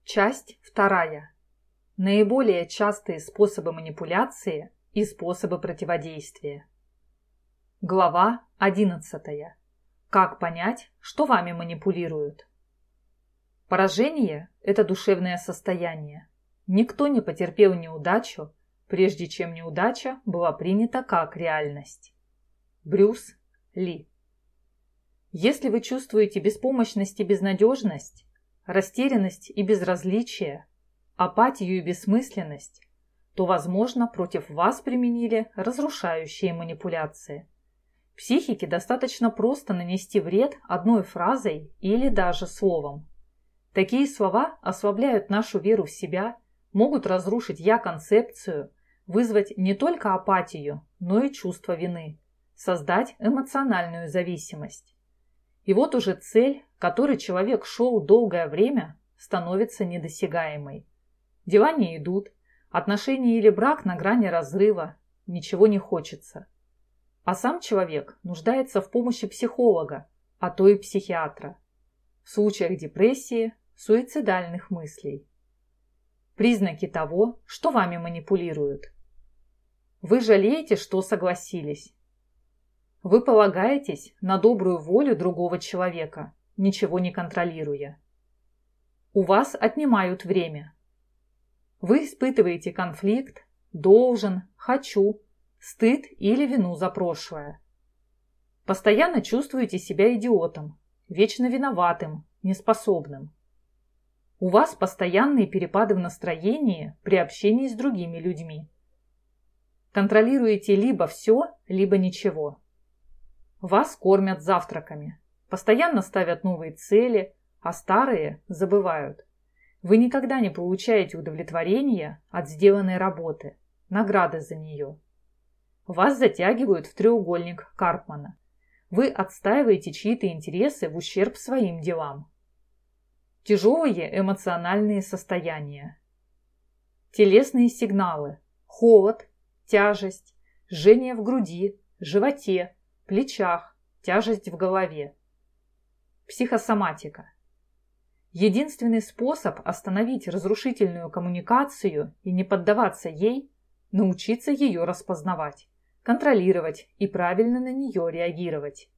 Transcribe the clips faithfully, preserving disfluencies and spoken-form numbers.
Часть вторая. Наиболее частые способы манипуляции и способы противодействия. Глава одиннадцатая. Как понять, что вами манипулируют? Поражение – это душевное состояние. Никто не потерпел неудачу, прежде чем неудача была принята как реальность. Брюс Ли. Если вы чувствуете беспомощность и безнадежность, растерянность и безразличие, апатию и бессмысленность, то, возможно, против вас применили разрушающие манипуляции. Психике достаточно просто нанести вред одной фразой или даже словом. Такие слова ослабляют нашу веру в себя, могут разрушить «я-концепцию», вызвать не только апатию, но и чувство вины, создать эмоциональную зависимость. И вот уже цель, к которой человек шел долгое время, становится недосягаемой. Дела не идут, отношения или брак на грани разрыва, ничего не хочется. А сам человек нуждается в помощи психолога, а то и психиатра. В случаях депрессии, суицидальных мыслей. Признаки того, что вами манипулируют. Вы жалеете, что согласились. Вы полагаетесь на добрую волю другого человека, ничего не контролируя. У вас отнимают время. Вы испытываете конфликт, должен, хочу, стыд или вину за прошлое. Постоянно чувствуете себя идиотом, вечно виноватым, неспособным. У вас постоянные перепады в настроении при общении с другими людьми. Контролируете либо все, либо ничего. Вас кормят завтраками, постоянно ставят новые цели, а старые забывают. Вы никогда не получаете удовлетворения от сделанной работы, награды за нее. Вас затягивают в треугольник Карпмана. Вы отстаиваете чьи-то интересы в ущерб своим делам. Тяжелые эмоциональные состояния. Телесные сигналы. Холод, тяжесть, жжение в груди, животе, плечах, тяжесть в голове. Психосоматика. Единственный способ остановить разрушительную коммуникацию и не поддаваться ей – научиться ее распознавать, контролировать и правильно на нее реагировать.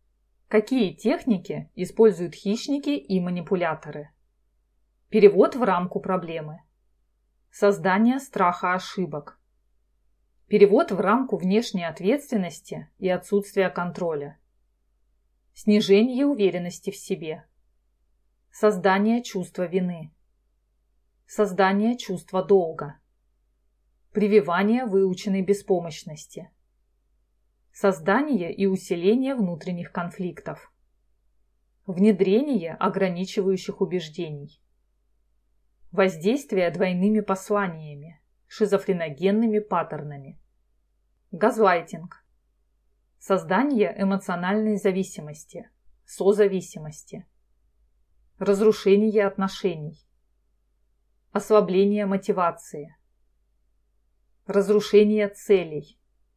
Какие техники используют хищники и манипуляторы? Перевод в рамку проблемы. Создание страха ошибок. Перевод в рамку внешней ответственности и отсутствия контроля. Снижение уверенности в себе. Создание чувства вины. Создание чувства долга. Прививание выученной беспомощности. Создание и усиление внутренних конфликтов. Внедрение ограничивающих убеждений. Воздействие двойными посланиями, шизофреногенными паттернами. Газлайтинг. Создание эмоциональной зависимости, созависимости. Разрушение отношений. Ослабление мотивации. Разрушение целей.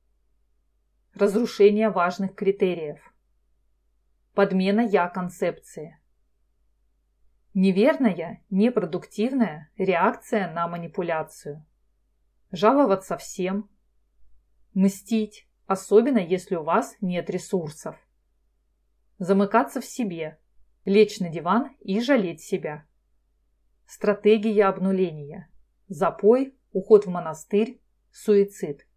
Разрушение важных критериев. Подмена «я-концепции». Неверная, непродуктивная реакция на манипуляцию. Жаловаться всем. Мстить, особенно если у вас нет ресурсов. Замыкаться в себе, лечь на диван и жалеть себя. Стратегия обнуления. Запой, уход в монастырь, суицид.